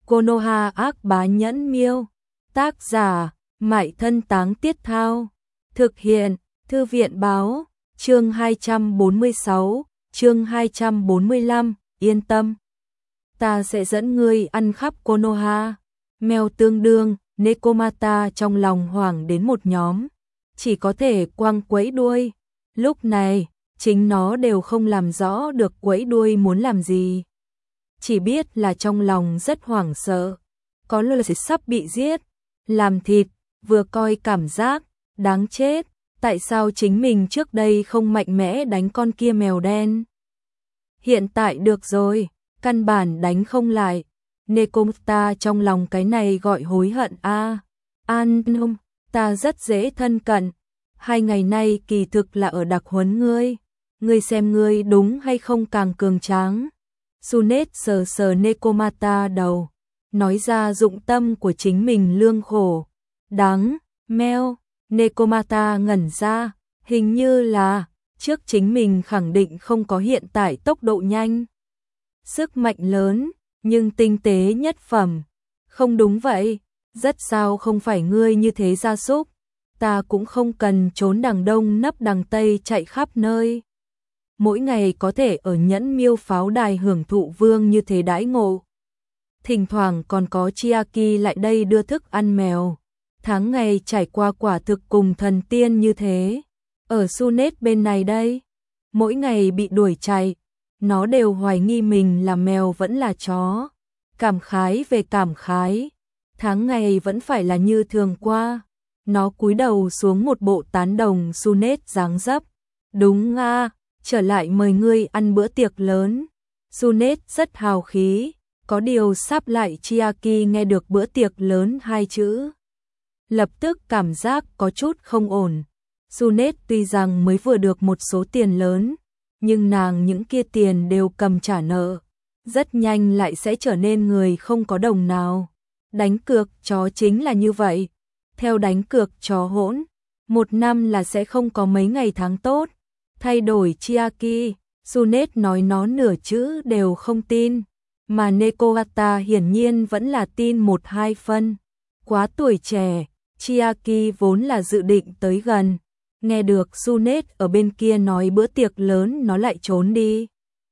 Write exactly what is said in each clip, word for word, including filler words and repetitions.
Konoha ác bá nhẫn miêu. Tác giả, Mại Thân Táng Tiết Thao. Thực hiện, Thư viện báo. Chương hai trăm bốn mươi sáu, chương hai trăm bốn mươi lăm, yên tâm. Ta sẽ dẫn ngươi ăn khắp Konoha. Mèo tương đương, Nekomata trong lòng hoảng đến một nhóm. Chỉ có thể quăng quẫy đuôi. Lúc này, chính nó đều không làm rõ được quẫy đuôi muốn làm gì. Chỉ biết là trong lòng rất hoảng sợ. Có lời sẽ sắp bị giết, làm thịt, vừa coi cảm giác, đáng chết. Tại sao chính mình trước đây không mạnh mẽ đánh con kia mèo đen? Hiện tại được rồi, căn bản đánh không lại. Nekomata trong lòng cái này gọi hối hận a. An nông, ta rất dễ thân cận. Hai ngày nay kỳ thực là ở đặc huấn ngươi. Ngươi xem ngươi đúng hay không càng cường tráng. Sunet sờ sờ Nekomata đầu, nói ra dụng tâm của chính mình lương khổ. Đáng, meo. Nekomata ngẩn ra, hình như là trước chính mình khẳng định không có hiện tại tốc độ nhanh, sức mạnh lớn, nhưng tinh tế nhất phẩm. Không đúng vậy, rất sao không phải ngươi như thế gia súc, ta cũng không cần trốn đằng đông nấp đằng tây chạy khắp nơi. Mỗi ngày có thể ở nhẫn miêu pháo đài hưởng thụ vương như thế đãi ngộ. Thỉnh thoảng còn có Chiaki lại đây đưa thức ăn mèo. Tháng ngày trải qua quả thực cùng thần tiên như thế. Ở Sunet bên này đây, mỗi ngày bị đuổi chạy, nó đều hoài nghi mình là mèo vẫn là chó. Cảm khái về cảm khái, tháng ngày vẫn phải là như thường qua. Nó cúi đầu xuống một bộ tán đồng Sunet dáng dấp. Đúng a, trở lại mời ngươi ăn bữa tiệc lớn. Sunet rất hào khí, có điều sắp lại Chiaki nghe được bữa tiệc lớn hai chữ. Lập tức cảm giác có chút không ổn. Sunet tuy rằng mới vừa được một số tiền lớn, nhưng nàng những kia tiền đều cầm trả nợ. Rất nhanh lại sẽ trở nên người không có đồng nào. Đánh cược chó chính là như vậy. Theo đánh cược chó hỗn, một năm là sẽ không có mấy ngày tháng tốt. Thay đổi Chiaki, Sunet nói nó nửa chữ đều không tin. Mà Nekomata hiển nhiên vẫn là tin một hai phân. Quá tuổi trẻ. Chiaki vốn là dự định tới gần, nghe được Sunet ở bên kia nói bữa tiệc lớn nó lại trốn đi.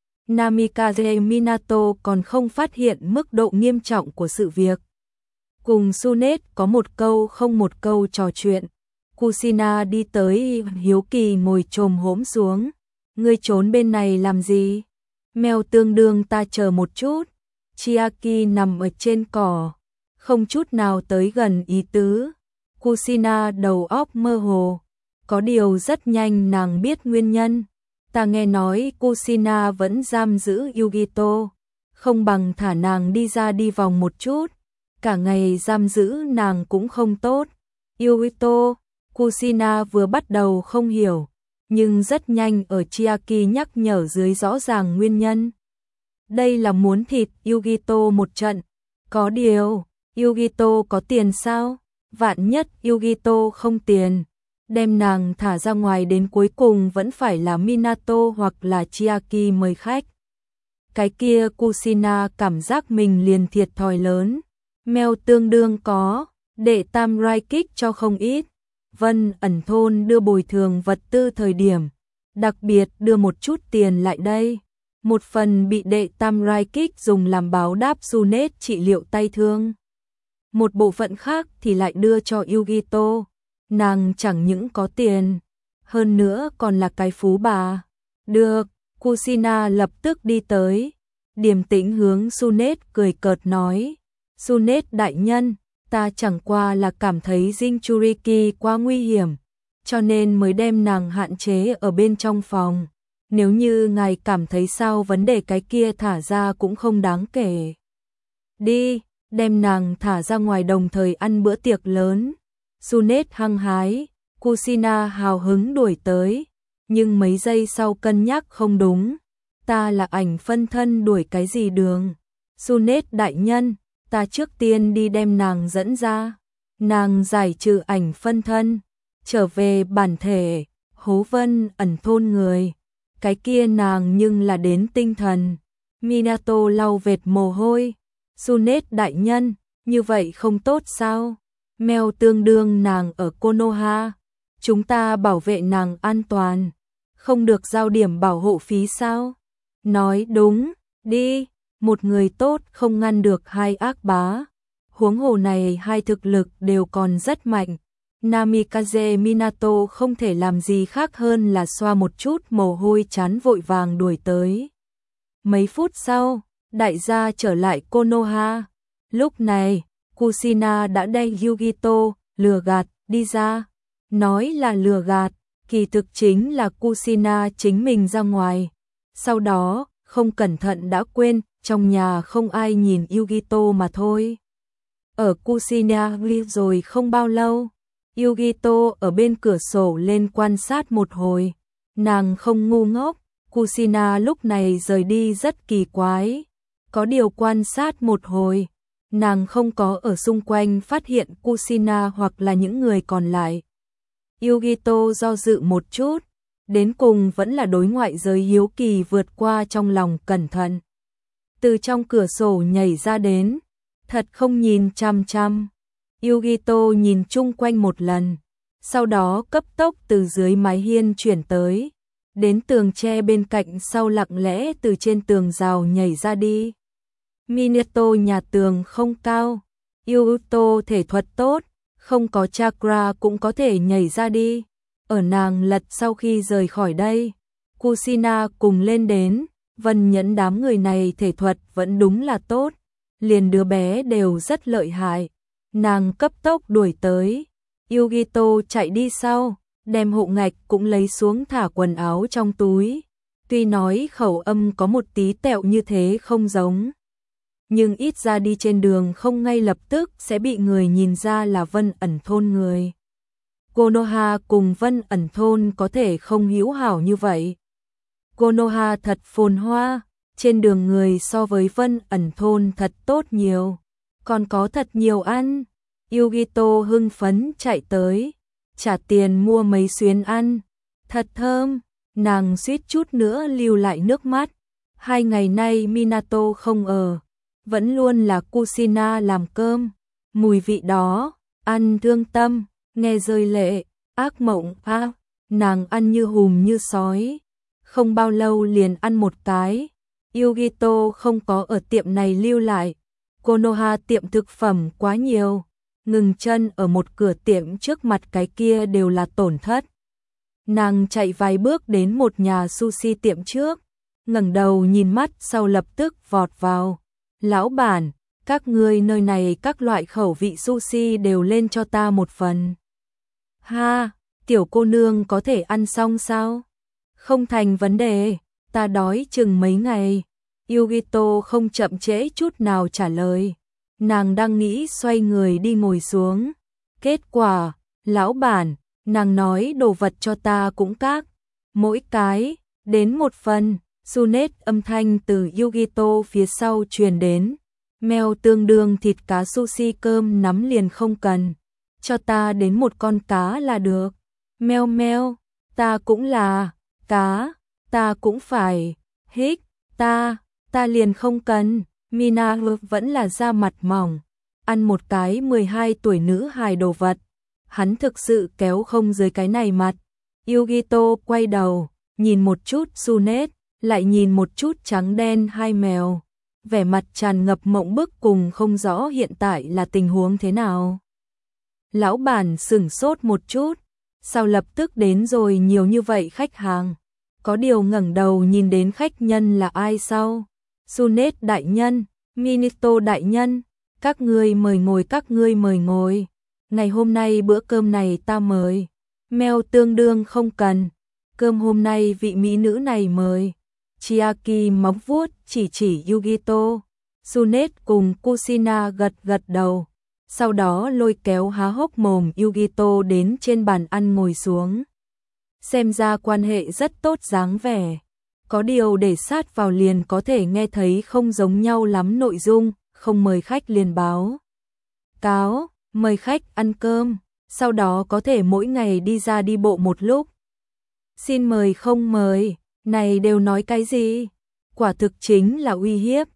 Namikaze Minato còn không phát hiện mức độ nghiêm trọng của sự việc. Cùng Sunet có một câu không một câu trò chuyện. Kushina đi tới hiếu kỳ ngồi chồm hổm xuống. Ngươi trốn bên này làm gì? Mèo tương đương ta chờ một chút. Chiaki nằm ở trên cỏ, không chút nào tới gần ý tứ. Kushina đầu óc mơ hồ, có điều rất nhanh nàng biết nguyên nhân. Ta nghe nói Kushina vẫn giam giữ Yugito, không bằng thả nàng đi ra đi vòng một chút, cả ngày giam giữ nàng cũng không tốt. Yugito, Kushina vừa bắt đầu không hiểu, nhưng rất nhanh ở Chiaki nhắc nhở dưới rõ ràng nguyên nhân. Đây là muốn thịt Yugito một trận, có điều, Yugito có tiền sao? Vạn nhất Yugito không tiền, đem nàng thả ra ngoài đến cuối cùng vẫn phải là Minato hoặc là Chiaki mời khách. Cái kia Kushina cảm giác mình liền thiệt thòi lớn. Mèo tương đương có, đệ tam rai kích cho không ít. Vân ẩn thôn đưa bồi thường vật tư thời điểm, đặc biệt đưa một chút tiền lại đây. Một phần bị đệ tam rai kích dùng làm báo đáp Sunet trị liệu tay thương. Một bộ phận khác thì lại đưa cho Yugito. Nàng chẳng những có tiền, hơn nữa còn là cái phú bà. Được, Kushina lập tức đi tới, điềm tĩnh hướng Sunet cười cợt nói. Sunet đại nhân, ta chẳng qua là cảm thấy Jinchuriki quá nguy hiểm, cho nên mới đem nàng hạn chế ở bên trong phòng. Nếu như ngài cảm thấy sao vấn đề cái kia thả ra cũng không đáng kể. Đi. Đem nàng thả ra ngoài đồng thời ăn bữa tiệc lớn. Sunet hăng hái, Kushina hào hứng đuổi tới, nhưng mấy giây sau cân nhắc không đúng. Ta là ảnh phân thân đuổi cái gì đường? Sunet đại nhân, ta trước tiên đi đem nàng dẫn ra. Nàng giải trừ ảnh phân thân, trở về bản thể, hố vân ẩn thôn người. Cái kia nàng nhưng là đến tinh thần. Minato lau vệt mồ hôi. Sunet đại nhân, như vậy không tốt sao? Mèo tương đương nàng ở Konoha, chúng ta bảo vệ nàng an toàn, không được giao điểm bảo hộ phí sao? Nói đúng, đi, một người tốt không ngăn được hai ác bá. Huống hồ này hai thực lực đều còn rất mạnh. Namikaze Minato không thể làm gì khác hơn là xoa một chút mồ hôi chán vội vàng đuổi tới. Mấy phút sau, đại gia trở lại Konoha. Lúc này, Kushina đã đem Yugito lừa gạt đi ra. Nói là lừa gạt, kỳ thực chính là Kushina chính mình ra ngoài. Sau đó, không cẩn thận đã quên, trong nhà không ai nhìn Yugito mà thôi. Ở Kushina rồi không bao lâu, Yugito ở bên cửa sổ lên quan sát một hồi. Nàng không ngu ngốc, Kushina lúc này rời đi rất kỳ quái. Có điều quan sát một hồi, nàng không có ở xung quanh phát hiện Kushina hoặc là những người còn lại. Yugito do dự một chút, đến cùng vẫn là đối ngoại giới hiếu kỳ vượt qua trong lòng cẩn thận. Từ trong cửa sổ nhảy ra đến, thật không nhìn chăm chăm. Yugito nhìn chung quanh một lần, sau đó cấp tốc từ dưới mái hiên chuyển tới, đến tường tre bên cạnh sau lặng lẽ từ trên tường rào nhảy ra đi. Minato nhà tường không cao, Yugito thể thuật tốt, không có chakra cũng có thể nhảy ra đi. Ở nàng lật sau khi rời khỏi đây, Kushina cùng lên đến, Vân Nhẫn đám người này thể thuật vẫn đúng là tốt, liền đứa bé đều rất lợi hại. Nàng cấp tốc đuổi tới, Yugito chạy đi sau, đem hộ ngạch cũng lấy xuống thả quần áo trong túi. Tuy nói khẩu âm có một tí tẹo như thế không giống, nhưng ít ra đi trên đường không ngay lập tức sẽ bị người nhìn ra là Vân Ẩn thôn người. Konoha cùng Vân Ẩn thôn có thể không hữu hảo như vậy. Konoha thật phồn hoa, trên đường người so với Vân Ẩn thôn thật tốt nhiều, còn có thật nhiều ăn. Yugito hưng phấn chạy tới, trả tiền mua mấy xuyến ăn, thật thơm, nàng suýt chút nữa lưu lại nước mắt. Hai ngày nay Minato không ở, vẫn luôn là Kushina làm cơm, mùi vị đó, ăn thương tâm, nghe rơi lệ, ác mộng a, à, nàng ăn như hùm như sói, không bao lâu liền ăn một cái. Yugito không có ở tiệm này lưu lại, Konoha tiệm thực phẩm quá nhiều, ngừng chân ở một cửa tiệm trước mặt cái kia đều là tổn thất. Nàng chạy vài bước đến một nhà sushi tiệm trước, ngẩng đầu nhìn mắt sau lập tức vọt vào. Lão bản, các ngươi nơi này các loại khẩu vị sushi đều lên cho ta một phần. Ha, tiểu cô nương có thể ăn xong sao? Không thành vấn đề, ta đói chừng mấy ngày. Yugito không chậm trễ chút nào trả lời. Nàng đang nghĩ xoay người đi ngồi xuống. Kết quả, lão bản, nàng nói đồ vật cho ta cũng các. Mỗi cái, đến một phần. Sunet âm thanh từ Yugito phía sau truyền đến. Mèo tương đương thịt cá sushi cơm nắm liền không cần. Cho ta đến một con cá là được. Mèo mèo, ta cũng là, cá, ta cũng phải, hích, ta, ta liền không cần. Mina vẫn là da mặt mỏng, ăn một cái mười hai tuổi nữ hài đồ vật. Hắn thực sự kéo không dưới cái này mặt. Yugito quay đầu, nhìn một chút Sunet, lại nhìn một chút trắng đen hai mèo, vẻ mặt tràn ngập mộng bức cùng không rõ hiện tại là tình huống thế nào. Lão bản sửng sốt một chút, sao lập tức đến rồi nhiều như vậy khách hàng, có điều ngẩng đầu nhìn đến khách nhân là ai sau. Sunet đại nhân, Minato đại nhân, các ngươi mời ngồi các ngươi mời ngồi, ngày hôm nay bữa cơm này ta mời. Mèo tương đương không cần, cơm hôm nay vị mỹ nữ này mời. Chiaki móng vuốt chỉ chỉ Yugito, Sunet cùng Kushina gật gật đầu, sau đó lôi kéo há hốc mồm Yugito đến trên bàn ăn ngồi xuống. Xem ra quan hệ rất tốt dáng vẻ, có điều để sát vào liền có thể nghe thấy không giống nhau lắm nội dung, không mời khách liền báo cáo, mời khách ăn cơm, sau đó có thể mỗi ngày đi ra đi bộ một lúc. Xin mời không mời. Này đều nói cái gì? Quả thực chính là uy hiếp.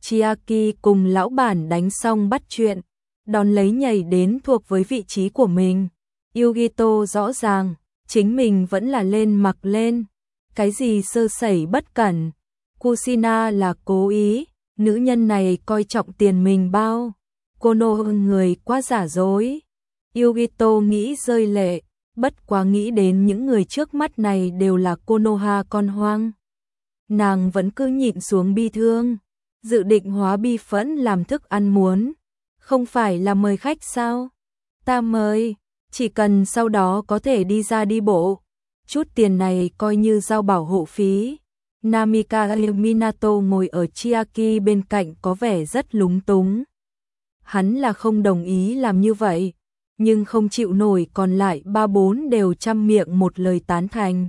Chiaki cùng lão bản đánh xong bắt chuyện, đón lấy nhảy đến thuộc với vị trí của mình. Yugito rõ ràng, chính mình vẫn là lên mặc lên. Cái gì sơ sẩy bất cẩn, Kushina là cố ý, nữ nhân này coi trọng tiền mình bao. Konoha người quá giả dối. Yugito nghĩ rơi lệ, bất quá nghĩ đến những người trước mắt này đều là Konoha con hoang. Nàng vẫn cứ nhịn xuống bi thương, dự định hóa bi phẫn làm thức ăn muốn. Không phải là mời khách sao? Ta mời, chỉ cần sau đó có thể đi ra đi bộ. Chút tiền này coi như giao bảo hộ phí. Namika Minato ngồi ở Chiaki bên cạnh có vẻ rất lúng túng. Hắn là không đồng ý làm như vậy, nhưng không chịu nổi còn lại ba bốn đều trăm miệng một lời tán thành.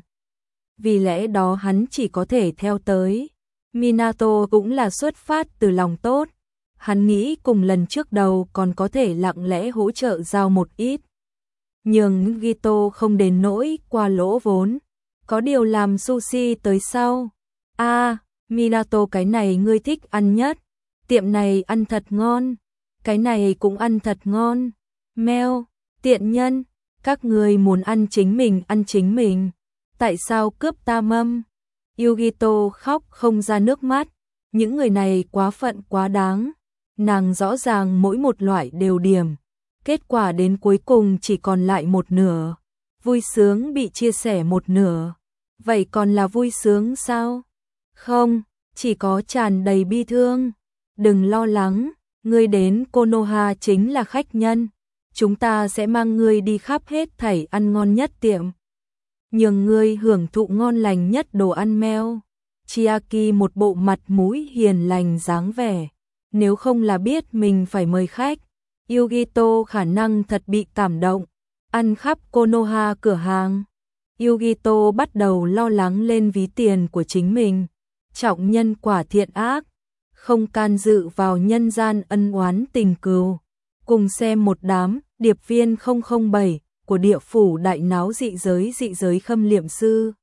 Vì lẽ đó hắn chỉ có thể theo tới. Minato cũng là xuất phát từ lòng tốt. Hắn nghĩ cùng lần trước đầu còn có thể lặng lẽ hỗ trợ giao một ít. Nhưng Gito không đến nỗi qua lỗ vốn. Có điều làm sushi tới sau. À, Minato cái này ngươi thích ăn nhất. Tiệm này ăn thật ngon. Cái này cũng ăn thật ngon. Mèo, tiện nhân, các người muốn ăn chính mình ăn chính mình. Tại sao cướp ta mâm? Yugito khóc không ra nước mắt. Những người này quá phận quá đáng. Nàng rõ ràng mỗi một loại đều điểm. Kết quả đến cuối cùng chỉ còn lại một nửa. Vui sướng bị chia sẻ một nửa. Vậy còn là vui sướng sao? Không, chỉ có tràn đầy bi thương. Đừng lo lắng, ngươi đến Konoha chính là khách nhân. Chúng ta sẽ mang ngươi đi khắp hết thảy ăn ngon nhất tiệm. Nhường ngươi hưởng thụ ngon lành nhất đồ ăn meo. Chiaki một bộ mặt mũi hiền lành dáng vẻ. Nếu không là biết mình phải mời khách, Yugito khả năng thật bị cảm động. Ăn khắp Konoha cửa hàng. Yugito bắt đầu lo lắng lên ví tiền của chính mình. Trọng nhân quả thiện ác, không can dự vào nhân gian ân oán tình cừu. Cùng xem một đám điệp viên không không bảy của địa phủ đại náo dị giới dị giới khâm liệm sư.